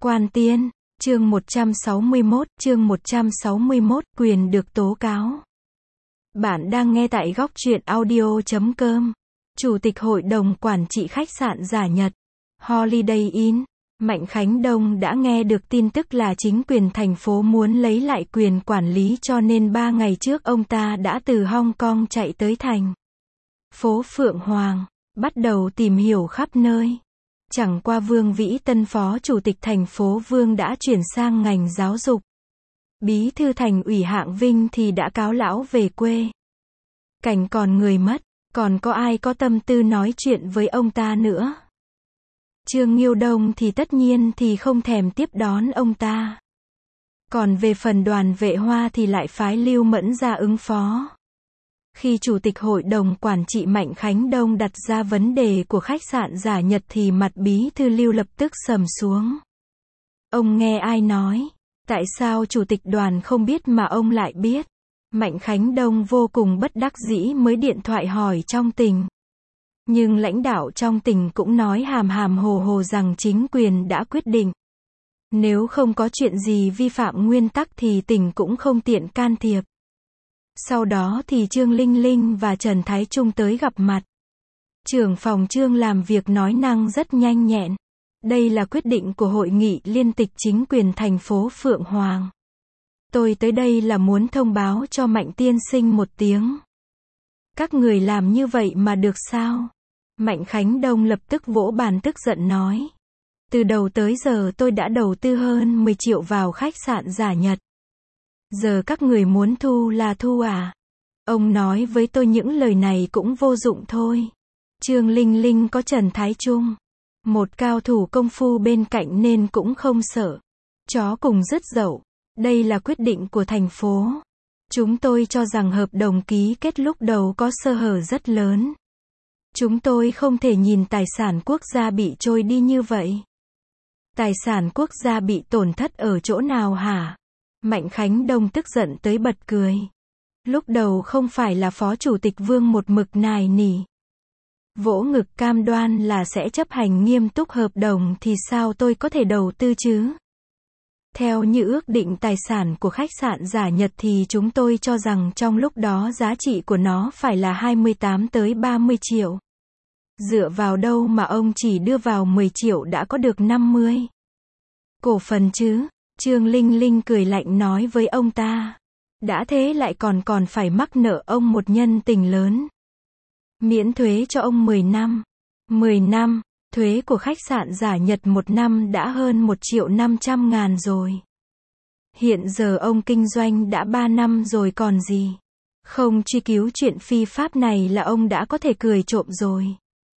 Quan Tiên, chương 161, quyền được tố cáo. Bạn đang nghe tại góc truyện audio.com. Chủ tịch Hội đồng Quản trị khách sạn Giả Nhật, Holiday Inn, Mạnh Khánh Đông đã nghe được tin tức là chính quyền thành phố muốn lấy lại quyền quản lý, cho nên 3 ngày trước ông ta đã từ Hong Kong chạy tới thành phố Phượng Hoàng, bắt đầu tìm hiểu khắp nơi. Chẳng qua Vương Vĩ Tân phó chủ tịch thành phố Vương đã chuyển sang ngành giáo dục. Bí thư thành ủy Hạng Vinh thì đã cáo lão về quê. Cảnh còn người mất, còn có ai có tâm tư nói chuyện với ông ta nữa. Trương Nghiêu Đông thì tất nhiên thì không thèm tiếp đón ông ta. Còn về phần Đoàn Vệ Hoa thì lại phái Lưu Mẫn ra ứng phó. Khi Chủ tịch Hội đồng Quản trị Mạnh Khánh Đông đặt ra vấn đề của khách sạn Giả Nhật thì mặt bí thư Lưu lập tức sầm xuống. Ông nghe ai nói? Tại sao Chủ tịch Đoàn không biết mà ông lại biết? Mạnh Khánh Đông vô cùng bất đắc dĩ mới điện thoại hỏi trong tỉnh. Nhưng lãnh đạo trong tỉnh cũng nói hàm hàm hồ hồ rằng chính quyền đã quyết định. Nếu không có chuyện gì vi phạm nguyên tắc thì tỉnh cũng không tiện can thiệp. Sau đó thì Trương Linh Linh và Trần Thái Trung tới gặp mặt. Trưởng phòng Trương làm việc nói năng rất nhanh nhẹn. Đây là quyết định của hội nghị liên tịch chính quyền thành phố Phượng Hoàng. Tôi tới đây là muốn thông báo cho Mạnh tiên sinh một tiếng. Các người làm như vậy mà được sao? Mạnh Khánh Đông lập tức vỗ bàn tức giận nói. Từ đầu tới giờ tôi đã đầu tư hơn 10 triệu vào khách sạn Giả Nhật. Giờ các người muốn thu là thu à? Ông nói với tôi những lời này cũng vô dụng thôi. Trương Linh Linh có Trần Thái Trung, một cao thủ công phu bên cạnh nên cũng không sợ. Chó cùng rứt dậu. Đây là quyết định của thành phố. Chúng tôi cho rằng hợp đồng ký kết lúc đầu có sơ hở rất lớn. Chúng tôi không thể nhìn tài sản quốc gia bị trôi đi như vậy. Tài sản quốc gia bị tổn thất ở chỗ nào hả? Mạnh Khánh Đông tức giận tới bật cười. Lúc đầu không phải là phó chủ tịch Vương một mực nài nỉ, vỗ ngực cam đoan là sẽ chấp hành nghiêm túc hợp đồng thì sao tôi có thể đầu tư chứ? Theo như ước định tài sản của khách sạn Giả Nhật thì chúng tôi cho rằng trong lúc đó giá trị của nó phải là 28 tới 30 triệu. Dựa vào đâu mà ông chỉ đưa vào 10 triệu đã có được 50 cổ phần chứ? Trương Linh Linh cười lạnh nói với ông ta. Đã thế lại còn phải mắc nợ ông một nhân tình lớn. Miễn thuế cho ông 10 năm. 10 năm, thuế của khách sạn Giả Nhật một năm đã hơn 1.500.000 rồi. Hiện giờ ông kinh doanh đã 3 năm rồi còn gì. Không truy cứu chuyện phi pháp này là ông đã có thể cười trộm rồi.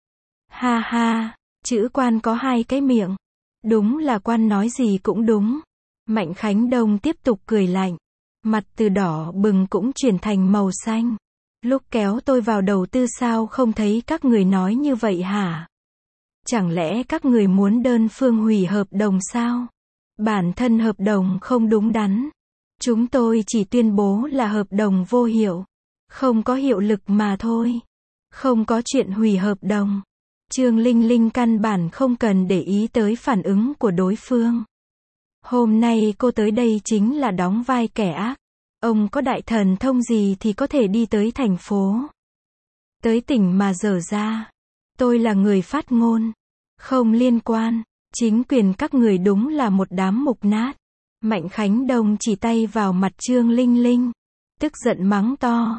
Ha ha, chữ Quan có hai cái miệng. Đúng là Quan nói gì cũng đúng. Mạnh Khánh Đông tiếp tục cười lạnh. Mặt từ đỏ bừng cũng chuyển thành màu xanh. Lúc kéo tôi vào đầu tư sao không thấy các người nói như vậy hả? Chẳng lẽ các người muốn đơn phương hủy hợp đồng sao? Bản thân hợp đồng không đúng đắn. Chúng tôi chỉ tuyên bố là hợp đồng vô hiệu. Không có hiệu lực mà thôi. Không có chuyện hủy hợp đồng. Trương Linh Linh căn bản không cần để ý tới phản ứng của đối phương. Hôm nay cô tới đây chính là đóng vai kẻ ác. Ông có đại thần thông gì thì có thể đi tới thành phố, tới tỉnh mà dở ra. Tôi là người phát ngôn. Không liên quan. Chính quyền các người đúng là một đám mục nát. Mạnh Khánh Đông chỉ tay vào mặt Trương Linh Linh. Tức giận mắng to.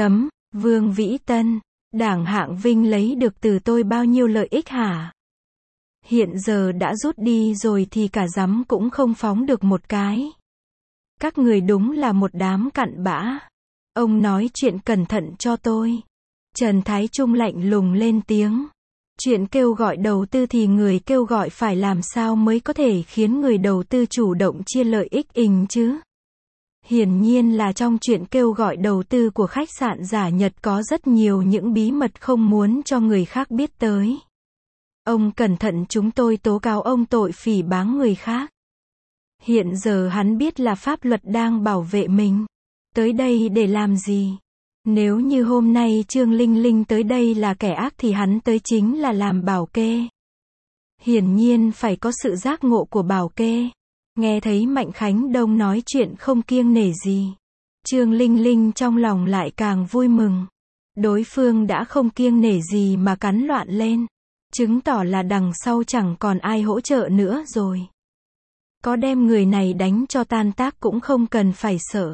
Vương Vĩ Tân, Đảng Hạng Vinh lấy được từ tôi bao nhiêu lợi ích hả? Hiện giờ đã rút đi rồi thì cả giám cũng không phóng được một cái. Các người đúng là một đám cặn bã. Ông nói chuyện cẩn thận cho tôi. Trần Thái Trung lạnh lùng lên tiếng. Chuyện kêu gọi đầu tư thì người kêu gọi phải làm sao mới có thể khiến người đầu tư chủ động chia lợi ích chứ? Hiển nhiên là trong chuyện kêu gọi đầu tư của khách sạn Giả Nhật có rất nhiều những bí mật không muốn cho người khác biết tới. Ông cẩn thận, chúng tôi tố cáo ông tội phỉ báng người khác. Hiện giờ hắn biết là pháp luật đang bảo vệ mình. Tới đây để làm gì? Nếu như hôm nay Trương Linh Linh tới đây là kẻ ác thì hắn tới chính là làm bảo kê. Hiển nhiên phải có sự giác ngộ của bảo kê. Nghe thấy Mạnh Khánh Đông nói chuyện không kiêng nể gì, Trương Linh Linh trong lòng lại càng vui mừng. Đối phương đã không kiêng nể gì mà cắn loạn lên, chứng tỏ là đằng sau chẳng còn ai hỗ trợ nữa rồi. Có đem người này đánh cho tan tác cũng không cần phải sợ.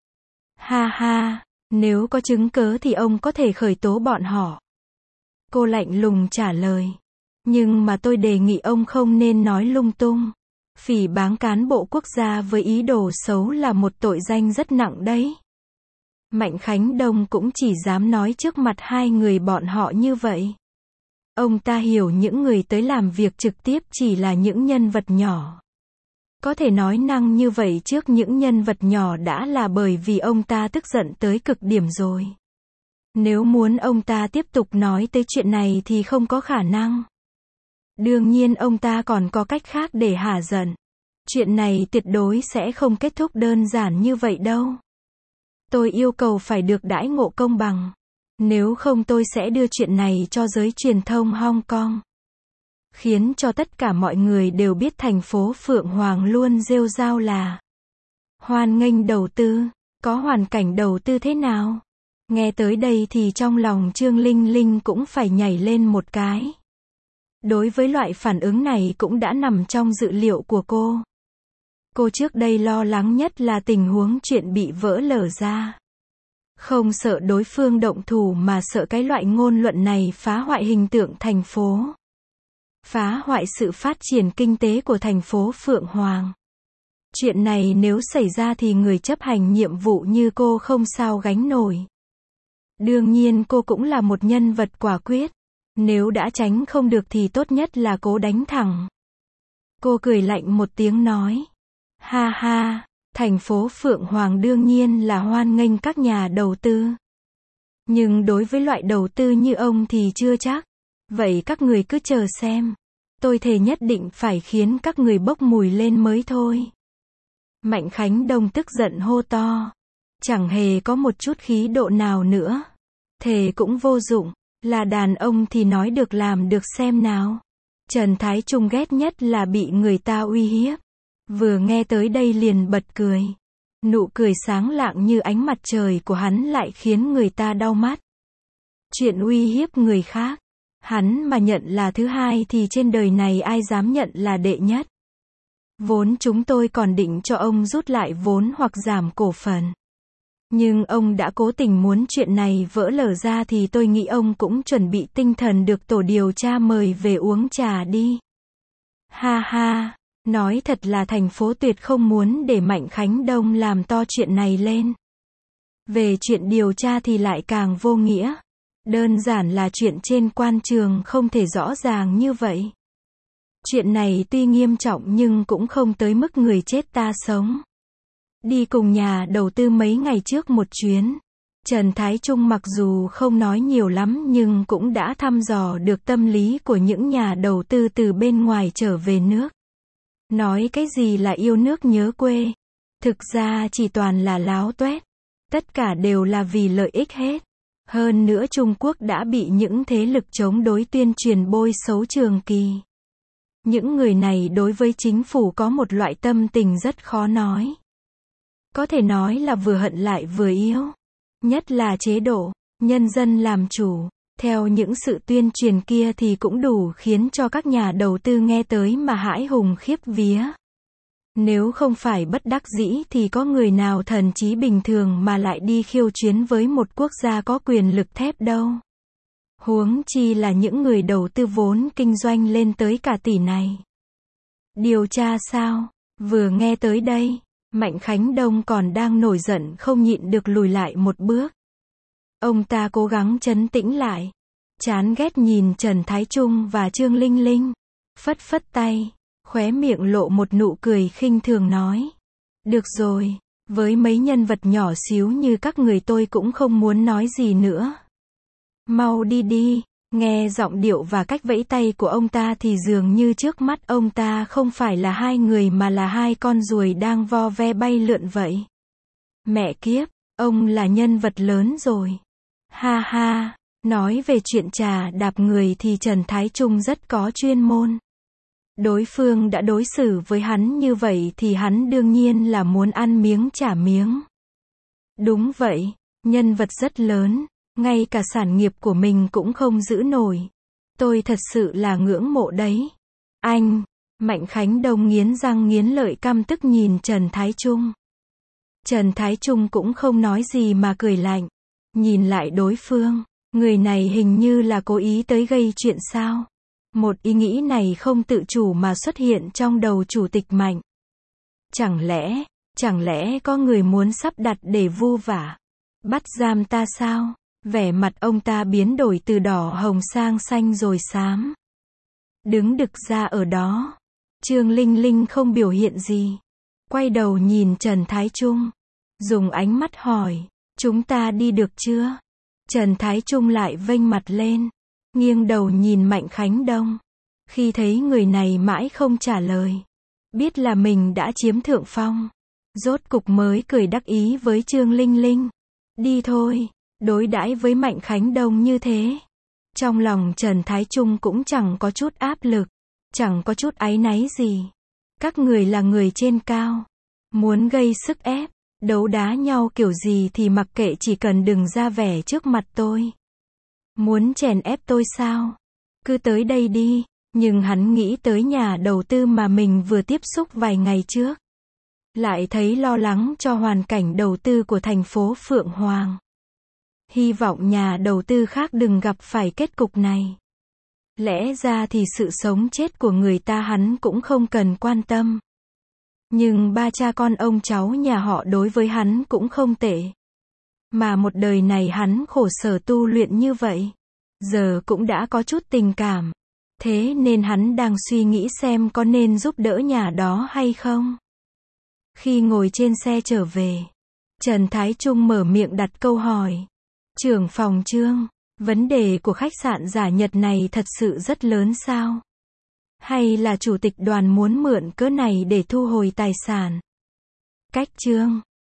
Ha ha, nếu có chứng cớ thì ông có thể khởi tố bọn họ. Cô lạnh lùng trả lời. Nhưng mà tôi đề nghị ông không nên nói lung tung. Phỉ báng cán bộ quốc gia với ý đồ xấu là một tội danh rất nặng đấy. Mạnh Khánh Đông cũng chỉ dám nói trước mặt hai người bọn họ như vậy. Ông ta hiểu những người tới làm việc trực tiếp chỉ là những nhân vật nhỏ. Có thể nói năng như vậy trước những nhân vật nhỏ đã là bởi vì ông ta tức giận tới cực điểm rồi. Nếu muốn ông ta tiếp tục nói tới chuyện này thì không có khả năng. Đương nhiên ông ta còn có cách khác để hả giận. Chuyện này tuyệt đối sẽ không kết thúc đơn giản như vậy đâu. Tôi yêu cầu phải được đãi ngộ công bằng. Nếu không tôi sẽ đưa chuyện này cho giới truyền thông Hong Kong. Khiến cho tất cả mọi người đều biết thành phố Phượng Hoàng luôn rêu rao là hoan nghênh đầu tư, có hoàn cảnh đầu tư thế nào. Nghe tới đây thì trong lòng Trương Linh Linh cũng phải nhảy lên một cái. Đối với loại phản ứng này cũng đã nằm trong dự liệu của cô. Cô trước đây lo lắng nhất là tình huống chuyện bị vỡ lở ra. Không sợ đối phương động thủ mà sợ cái loại ngôn luận này phá hoại hình tượng thành phố. Phá hoại sự phát triển kinh tế của thành phố Phượng Hoàng. Chuyện này nếu xảy ra thì người chấp hành nhiệm vụ như cô không sao gánh nổi. Đương nhiên cô cũng là một nhân vật quả quyết. Nếu đã tránh không được thì tốt nhất là cố đánh thẳng. Cô cười lạnh một tiếng nói. Ha ha, thành phố Phượng Hoàng đương nhiên là hoan nghênh các nhà đầu tư. Nhưng đối với loại đầu tư như ông thì chưa chắc. Vậy các người cứ chờ xem. Tôi thề nhất định phải khiến các người bốc mùi lên mới thôi. Mạnh Khánh Đông tức giận hô to. Chẳng hề có một chút khí độ nào nữa. Thề cũng vô dụng. Là đàn ông thì nói được làm được xem nào. Trần Thái Trung ghét nhất là bị người ta uy hiếp. Vừa nghe tới đây liền bật cười. Nụ cười sáng lạng như ánh mặt trời của hắn lại khiến người ta đau mắt. Chuyện uy hiếp người khác, hắn mà nhận là thứ hai thì trên đời này ai dám nhận là đệ nhất. Vốn chúng tôi còn định cho ông rút lại vốn hoặc giảm cổ phần. Nhưng ông đã cố tình muốn chuyện này vỡ lở ra thì tôi nghĩ ông cũng chuẩn bị tinh thần được tổ điều tra mời về uống trà đi. Ha ha, nói thật là thành phố tuyệt không muốn để Mạnh Khánh Đông làm to chuyện này lên. Về chuyện điều tra thì lại càng vô nghĩa. Đơn giản là chuyện trên quan trường không thể rõ ràng như vậy. Chuyện này tuy nghiêm trọng nhưng cũng không tới mức người chết ta sống. Đi cùng nhà đầu tư mấy ngày trước một chuyến. Trần Thái Trung mặc dù không nói nhiều lắm nhưng cũng đã thăm dò được tâm lý của những nhà đầu tư từ bên ngoài trở về nước. Nói cái gì là yêu nước nhớ quê. Thực ra chỉ toàn là láo tuét. Tất cả đều là vì lợi ích hết. Hơn nữa Trung Quốc đã bị những thế lực chống đối tuyên truyền bôi xấu trường kỳ. Những người này đối với chính phủ có một loại tâm tình rất khó nói. Có thể nói là vừa hận lại vừa yêu. Nhất là chế độ, nhân dân làm chủ. Theo những sự tuyên truyền kia thì cũng đủ khiến cho các nhà đầu tư nghe tới mà hãi hùng khiếp vía. Nếu không phải bất đắc dĩ thì có người nào thần trí bình thường mà lại đi khiêu chiến với một quốc gia có quyền lực thép đâu. Huống chi là những người đầu tư vốn kinh doanh lên tới cả tỷ này. Điều tra sao? Vừa nghe tới đây, Mạnh Khánh Đông còn đang nổi giận không nhịn được lùi lại một bước. Ông ta cố gắng trấn tĩnh lại. Chán ghét nhìn Trần Thái Trung và Trương Linh Linh. Phất phất tay, khóe miệng lộ một nụ cười khinh thường nói. Được rồi, với mấy nhân vật nhỏ xíu như các người tôi cũng không muốn nói gì nữa. Mau đi đi. Nghe giọng điệu và cách vẫy tay của ông ta thì dường như trước mắt ông ta không phải là hai người mà là hai con ruồi đang vo ve bay lượn vậy. Mẹ kiếp, ông là nhân vật lớn rồi. Ha ha, nói về chuyện trà đạp người thì Trần Thái Trung rất có chuyên môn. Đối phương đã đối xử với hắn như vậy thì hắn đương nhiên là muốn ăn miếng trả miếng. Đúng vậy, nhân vật rất lớn, ngay cả sản nghiệp của mình cũng không giữ nổi. Tôi thật sự là ngưỡng mộ đấy. Anh, Mạnh Khánh Đông nghiến răng nghiến lợi căm tức nhìn Trần Thái Trung. Trần Thái Trung cũng không nói gì mà cười lạnh. Nhìn lại đối phương, người này hình như là cố ý tới gây chuyện sao? Một ý nghĩ này không tự chủ mà xuất hiện trong đầu chủ tịch Mạnh. Chẳng lẽ có người muốn sắp đặt để vu vả, bắt giam ta sao? Vẻ mặt ông ta biến đổi từ đỏ hồng sang xanh rồi xám. Đứng đực ra ở đó. Trương Linh Linh không biểu hiện gì. Quay đầu nhìn Trần Thái Trung. Dùng ánh mắt hỏi, chúng ta đi được chưa? Trần Thái Trung lại vênh mặt lên. Nghiêng đầu nhìn Mạnh Khánh Đông. Khi thấy người này mãi không trả lời. Biết là mình đã chiếm thượng phong. Rốt cục mới cười đắc ý với Trương Linh Linh. Đi thôi. Đối đãi với Mạnh Khánh Đông như thế. Trong lòng Trần Thái Trung cũng chẳng có chút áp lực. Chẳng có chút áy náy gì. Các người là người trên cao. Muốn gây sức ép, đấu đá nhau kiểu gì thì mặc kệ, chỉ cần đừng ra vẻ trước mặt tôi. Muốn chèn ép tôi sao? Cứ tới đây đi. Nhưng hắn nghĩ tới nhà đầu tư mà mình vừa tiếp xúc vài ngày trước. Lại thấy lo lắng cho hoàn cảnh đầu tư của thành phố Phượng Hoàng. Hy vọng nhà đầu tư khác đừng gặp phải kết cục này. Lẽ ra thì sự sống chết của người ta hắn cũng không cần quan tâm. Nhưng ba cha con ông cháu nhà họ đối với hắn cũng không tệ. Mà một đời này hắn khổ sở tu luyện như vậy. Giờ cũng đã có chút tình cảm. Thế nên hắn đang suy nghĩ xem có nên giúp đỡ nhà đó hay không. Khi ngồi trên xe trở về, Trần Thái Trung mở miệng đặt câu hỏi. Trưởng phòng Trương, vấn đề của khách sạn giả Nhật này thật sự rất lớn sao? Hay là chủ tịch đoàn muốn mượn cớ này để thu hồi tài sản? Cách Trương